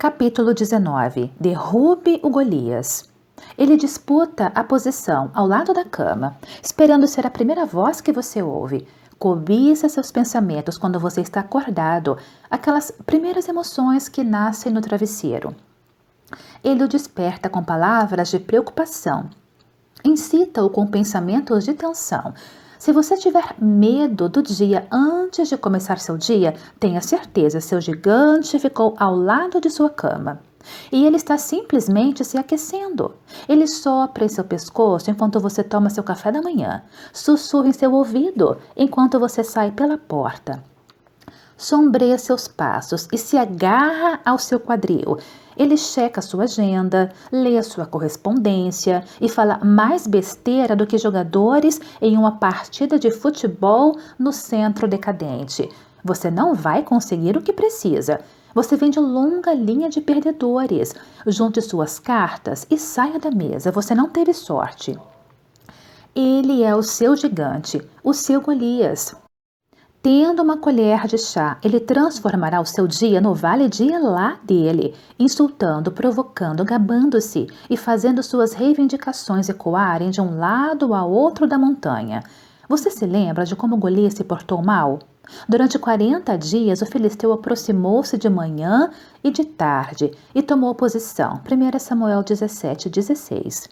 Capítulo 19. Derrube o Golias. Ele disputa a posição ao lado da cama, esperando ser a primeira voz que você ouve. Cobiça seus pensamentos quando você está acordado, aquelas primeiras emoções que nascem no travesseiro. Ele o desperta com palavras de preocupação. Incita-o com pensamentos de tensão. Se você tiver medo do dia antes de começar seu dia, tenha certeza, seu gigante ficou ao lado de sua cama. E ele está simplesmente se aquecendo. Ele sopra em seu pescoço enquanto você toma seu café da manhã. Sussurra em seu ouvido enquanto você sai pela porta. Sombreia seus passos e se agarra ao seu quadril. Ele checa sua agenda, lê a sua correspondência e fala mais besteira do que jogadores em uma partida de futebol no centro decadente. Você não vai conseguir o que precisa. Você vem de longa linha de perdedores. Junte suas cartas e saia da mesa. Você não teve sorte. Ele é o seu gigante, o seu Golias. Tendo uma colher de chá, ele transformará o seu dia no vale de Elá dele, insultando, provocando, gabando-se e fazendo suas reivindicações ecoarem de um lado ao outro da montanha. Você se lembra de como Golias se portou mal? Durante 40 dias, o filisteu aproximou-se de manhã e de tarde e tomou posição. 1 Samuel 17:16.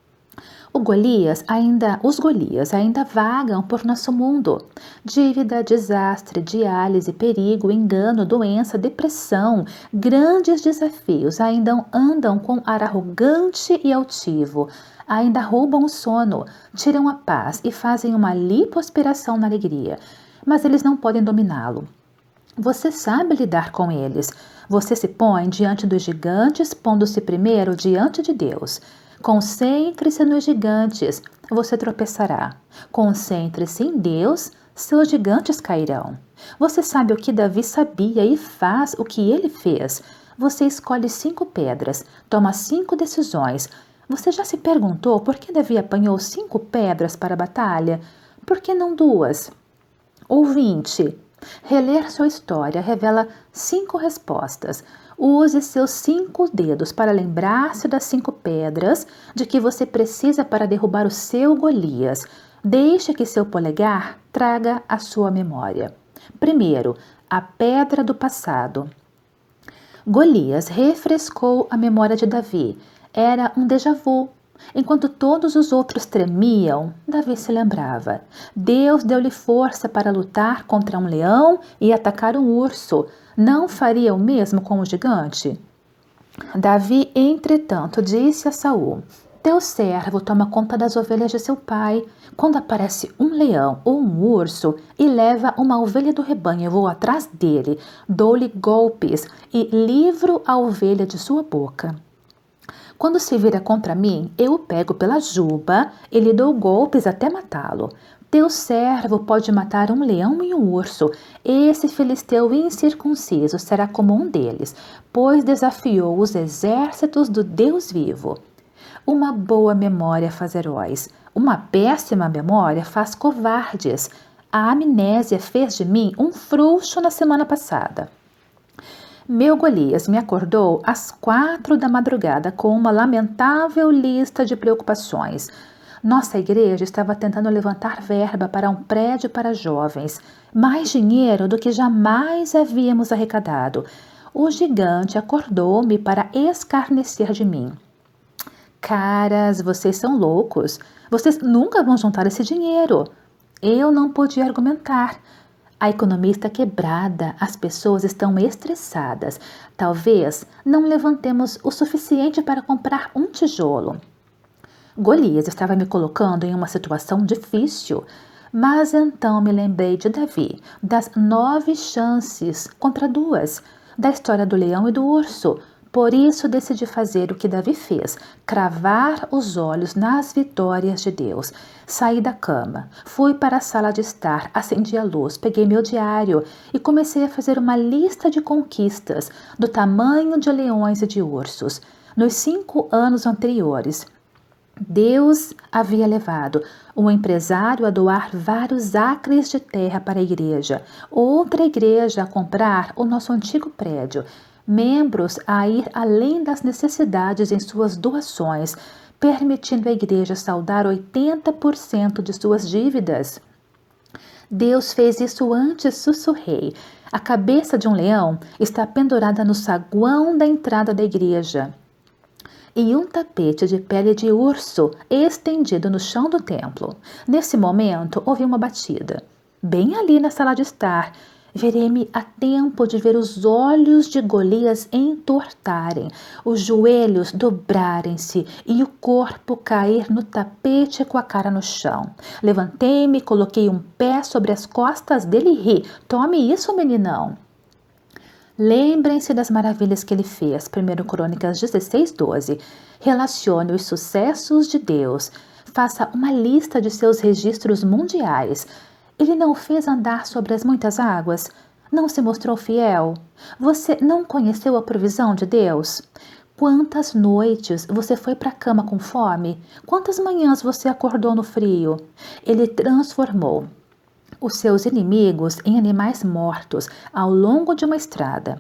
Os Golias ainda vagam por nosso mundo. Dívida, desastre, diálise, perigo, engano, doença, depressão, grandes desafios ainda andam com ar arrogante e altivo. Ainda roubam o sono, tiram a paz e fazem uma lipoaspiração na alegria. Mas eles não podem dominá-lo. Você sabe lidar com eles. Você se põe diante dos gigantes, pondo-se primeiro diante de Deus. Concentre-se nos gigantes, você tropeçará. Concentre-se em Deus, seus gigantes cairão. Você sabe o que Davi sabia e faz o que ele fez. Você escolhe 5 pedras, toma 5 decisões. Você já se perguntou por que Davi apanhou 5 pedras para a batalha? Por que não 2? Ou 20? Reler sua história revela 5 respostas. Use seus 5 dedos para lembrar-se das 5 pedras de que você precisa para derrubar o seu Golias. Deixe que seu polegar traga a sua memória. Primeiro, a pedra do passado. Golias refrescou a memória de Davi. Era um déjà vu. Enquanto todos os outros tremiam, Davi se lembrava. Deus deu-lhe força para lutar contra um leão e atacar um urso. Não faria o mesmo com o gigante? Davi, entretanto, disse a Saul: Teu servo toma conta das ovelhas de seu pai. Quando aparece um leão ou um urso e leva uma ovelha do rebanho, eu vou atrás dele, dou-lhe golpes e livro a ovelha de sua boca. Quando se vira contra mim, eu o pego pela juba e lhe dou golpes até matá-lo. Teu servo pode matar um leão e um urso. Esse filisteu incircunciso será como um deles, pois desafiou os exércitos do Deus vivo. Uma boa memória faz heróis. Uma péssima memória faz covardes. A amnésia fez de mim um frouxo na semana passada. Meu Golias me acordou às 4 da madrugada com uma lamentável lista de preocupações. Nossa igreja estava tentando levantar verba para um prédio para jovens, mais dinheiro do que jamais havíamos arrecadado. O gigante acordou-me para escarnecer de mim. Caras, vocês são loucos. Vocês nunca vão juntar esse dinheiro. Eu não podia argumentar. A economia está quebrada, as pessoas estão estressadas. Talvez não levantemos o suficiente para comprar um tijolo. Golias estava me colocando em uma situação difícil, mas então me lembrei de Davi, das 9 chances contra 2, da história do leão e do urso. Por isso decidi fazer o que Davi fez, cravar os olhos nas vitórias de Deus. Saí da cama, fui para a sala de estar, acendi a luz, peguei meu diário e comecei a fazer uma lista de conquistas do tamanho de leões e de ursos. Nos 5 anos anteriores, Deus havia levado um empresário a doar vários acres de terra para a igreja, outra igreja a comprar o nosso antigo prédio, membros a ir além das necessidades em suas doações, permitindo à igreja saldar 80% de suas dívidas. Deus fez isso antes, sussurrei. A cabeça de um leão está pendurada no saguão da entrada da igreja. E um tapete de pele de urso estendido no chão do templo. Nesse momento, ouvi uma batida. Bem ali na sala de estar, verei-me a tempo de ver os olhos de Golias entortarem, os joelhos dobrarem-se e o corpo cair no tapete com a cara no chão. Levantei-me, coloquei um pé sobre as costas dele e ri. Tome isso, meninão. Lembrem-se das maravilhas que ele fez. 1 Crônicas 16:12. Relacione os sucessos de Deus. Faça uma lista de seus registros mundiais. Ele não o fez andar sobre as muitas águas? Não se mostrou fiel? Você não conheceu a provisão de Deus? Quantas noites você foi para a cama com fome? Quantas manhãs você acordou no frio? Ele transformou os seus inimigos em animais mortos ao longo de uma estrada.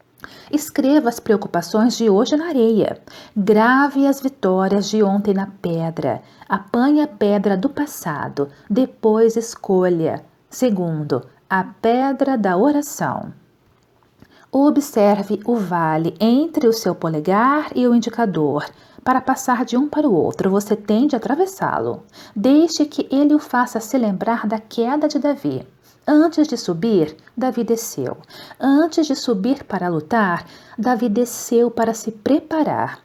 Escreva as preocupações de hoje na areia. Grave as vitórias de ontem na pedra. Apanhe a pedra do passado. Depois escolha. Segundo, a pedra da oração. Observe o vale entre o seu polegar e o indicador. Para passar de um para o outro, você tem de atravessá-lo. Deixe que ele o faça se lembrar da queda de Davi. Antes de subir, Davi desceu. Antes de subir para lutar, Davi desceu para se preparar.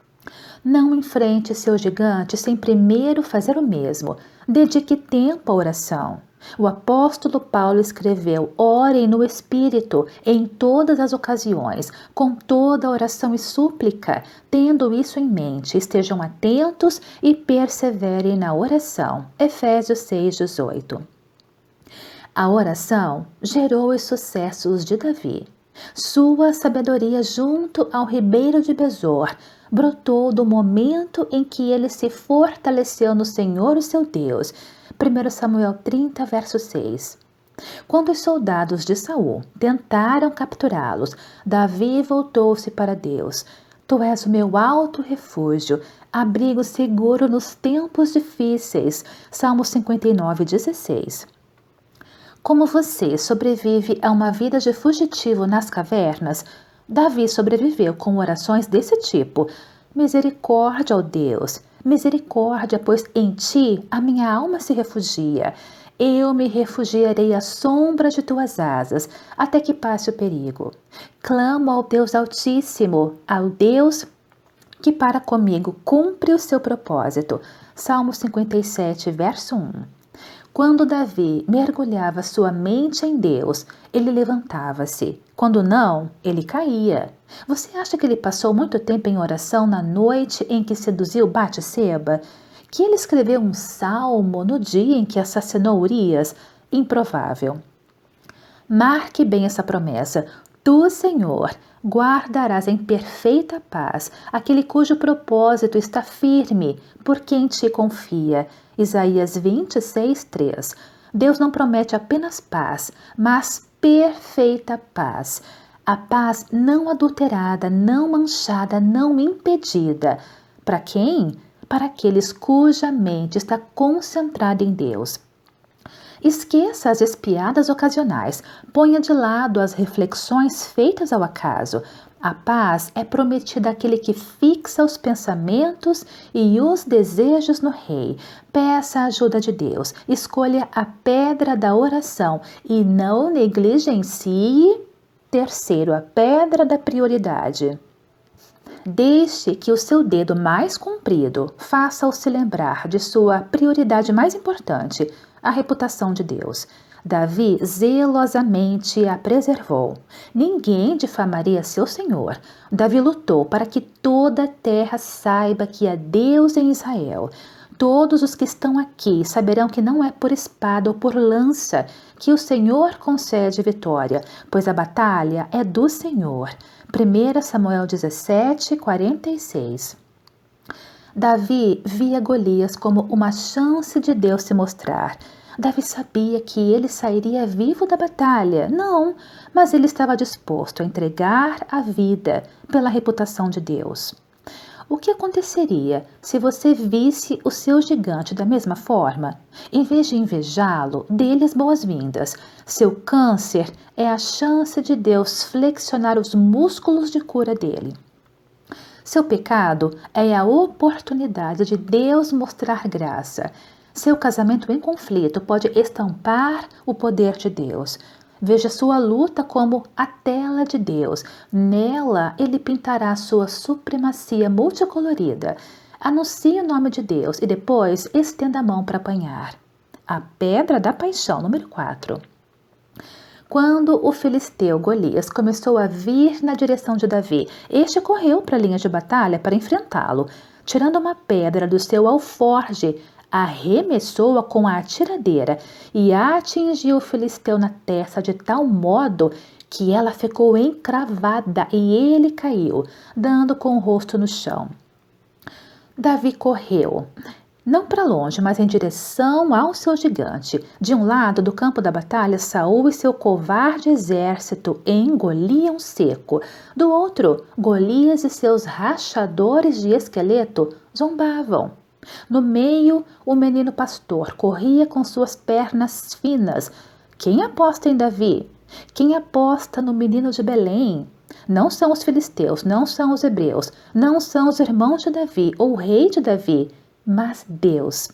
Não enfrente seu gigante sem primeiro fazer o mesmo. Dedique tempo à oração. O apóstolo Paulo escreveu: orem no Espírito em todas as ocasiões, com toda oração e súplica. Tendo isso em mente, estejam atentos e perseverem na oração. Efésios 6:18. A oração gerou os sucessos de Davi. Sua sabedoria junto ao ribeiro de Besor brotou do momento em que ele se fortaleceu no Senhor, o seu Deus. 1 Samuel 30, verso 6. Quando os soldados de Saul tentaram capturá-los, Davi voltou-se para Deus. Tu és o meu alto refúgio, abrigo seguro nos tempos difíceis. Salmo 59, 16. Como você sobrevive a uma vida de fugitivo nas cavernas, Davi sobreviveu com orações desse tipo. Misericórdia, ó Deus, misericórdia, pois em ti a minha alma se refugia. Eu me refugiarei à sombra de tuas asas, até que passe o perigo. Clamo ao Deus Altíssimo, ao Deus que para comigo cumpre o seu propósito. Salmo 57, verso 1. Quando Davi mergulhava sua mente em Deus, ele levantava-se. Quando não, ele caía. Você acha que ele passou muito tempo em oração na noite em que seduziu Batseba? Que ele escreveu um salmo no dia em que assassinou Urias? Improvável. Marque bem essa promessa. Tu, Senhor, guardarás em perfeita paz aquele cujo propósito está firme, por quem te confia. Isaías 26, 3. Deus não promete apenas paz, mas perfeita paz. A paz não adulterada, não manchada, não impedida. Para quem? Para aqueles cuja mente está concentrada em Deus. Esqueça as espiadas ocasionais, ponha de lado as reflexões feitas ao acaso. A paz é prometida àquele que fixa os pensamentos e os desejos no Rei. Peça a ajuda de Deus, escolha a pedra da oração e não negligencie. Terceiro, a pedra da prioridade. Deixe que o seu dedo mais comprido faça-o se lembrar de sua prioridade mais importante, a reputação de Deus. Davi zelosamente a preservou. Ninguém difamaria seu senhor. Davi lutou para que toda a terra saiba que há Deus em Israel. Todos os que estão aqui saberão que não é por espada ou por lança que o Senhor concede vitória, pois a batalha é do Senhor. 1 Samuel 17, 46. Davi via Golias como uma chance de Deus se mostrar. Davi sabia que ele sairia vivo da batalha? Não, mas ele estava disposto a entregar a vida pela reputação de Deus. O que aconteceria se você visse o seu gigante da mesma forma? Em vez de invejá-lo, dê-lhe as boas-vindas. Seu câncer é a chance de Deus flexionar os músculos de cura dele. Seu pecado é a oportunidade de Deus mostrar graça. Seu casamento em conflito pode estampar o poder de Deus. Veja sua luta como a tela de Deus. Nela, ele pintará sua supremacia multicolorida. Anuncie o nome de Deus e depois estenda a mão para apanhar. A pedra da paixão, número 4. Quando o filisteu Golias começou a vir na direção de Davi, este correu para a linha de batalha para enfrentá-lo. Tirando uma pedra do seu alforje, arremessou-a com a atiradeira e atingiu o filisteu na testa de tal modo que ela ficou encravada e ele caiu, dando com o rosto no chão. Davi correu, não para longe, mas em direção ao seu gigante. De um lado do campo da batalha, Saul e seu covarde exército engoliam seco. Do outro, Golias e seus rachadores de esqueleto zombavam. No meio, o menino pastor corria com suas pernas finas. Quem aposta em Davi? Quem aposta no menino de Belém? Não são os filisteus, não são os hebreus, não são os irmãos de Davi ou o rei de Davi, mas Deus.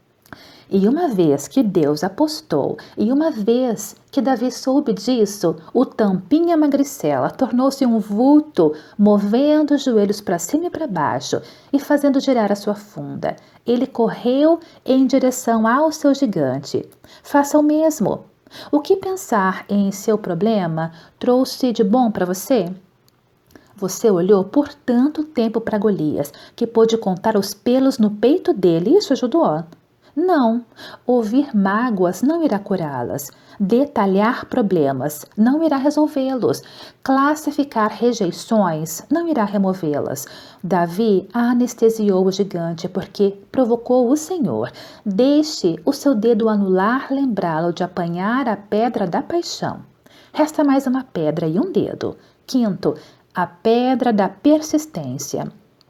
E uma vez que Deus apostou, e uma vez que Davi soube disso, o tampinha magricela tornou-se um vulto, movendo os joelhos para cima e para baixo e fazendo girar a sua funda. Ele correu em direção ao seu gigante. Faça o mesmo. O que pensar em seu problema trouxe de bom para você? Você olhou por tanto tempo para Golias que pôde contar os pelos no peito dele e isso ajudou? Não, ouvir mágoas não irá curá-las, detalhar problemas não irá resolvê-los, classificar rejeições não irá removê-las. Davi anestesiou o gigante porque provocou o Senhor. Deixe o seu dedo anular lembrá-lo de apanhar a pedra da paixão. Resta mais uma pedra e um dedo. Quinto, a pedra da persistência.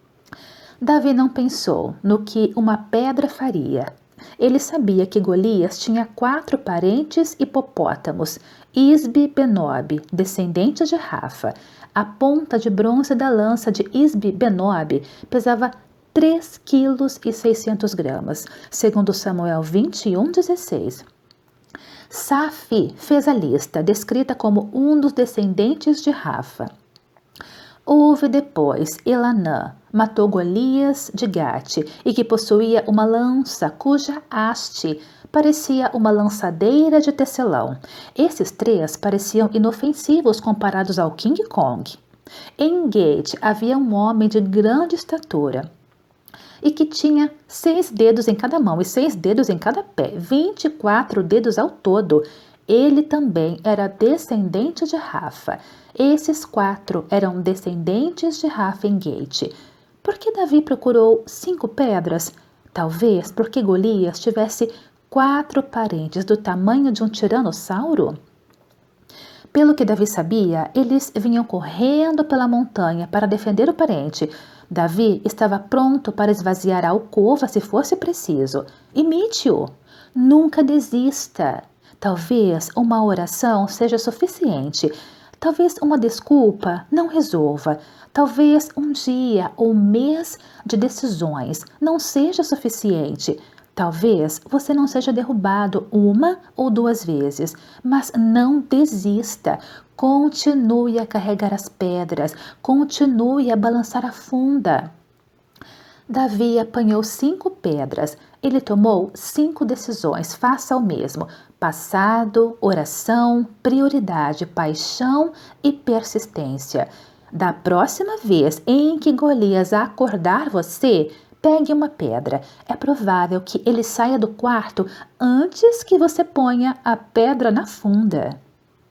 Davi não pensou no que uma pedra faria. Ele sabia que Golias tinha 4 parentes hipopótamos, Isbi-Benob, descendente de Rafa. A ponta de bronze da lança de Isbi-Benob pesava 3,6 kg, segundo Samuel 21:16. Safi fez a lista, descrita como um dos descendentes de Rafa. Houve depois Elanã, matou Golias de Gate e que possuía uma lança cuja haste parecia uma lançadeira de tecelão. Esses 3 pareciam inofensivos comparados ao King Kong. Em Gate havia um homem de grande estatura e que tinha 6 dedos em cada mão e 6 dedos em cada pé, 24 dedos ao todo. Ele também era descendente de Rafa. Esses 4 eram descendentes de Rafa em Gate. Por que Davi procurou 5 pedras? Talvez porque Golias tivesse 4 parentes do tamanho de um tiranossauro? Pelo que Davi sabia, eles vinham correndo pela montanha para defender o parente. Davi estava pronto para esvaziar a alcova se fosse preciso. Imite-o. Nunca desista. Talvez uma oração seja suficiente. Talvez uma desculpa não resolva. Talvez um dia ou mês de decisões não seja suficiente. Talvez você não seja derrubado 1 ou 2 vezes, mas não desista. Continue a carregar as pedras, continue a balançar a funda. Davi apanhou 5 pedras. Ele tomou 5 decisões. Faça o mesmo. Passado, oração, prioridade, paixão e persistência. Da próxima vez em que Golias acordar você, pegue uma pedra. É provável que ele saia do quarto antes que você ponha a pedra na funda.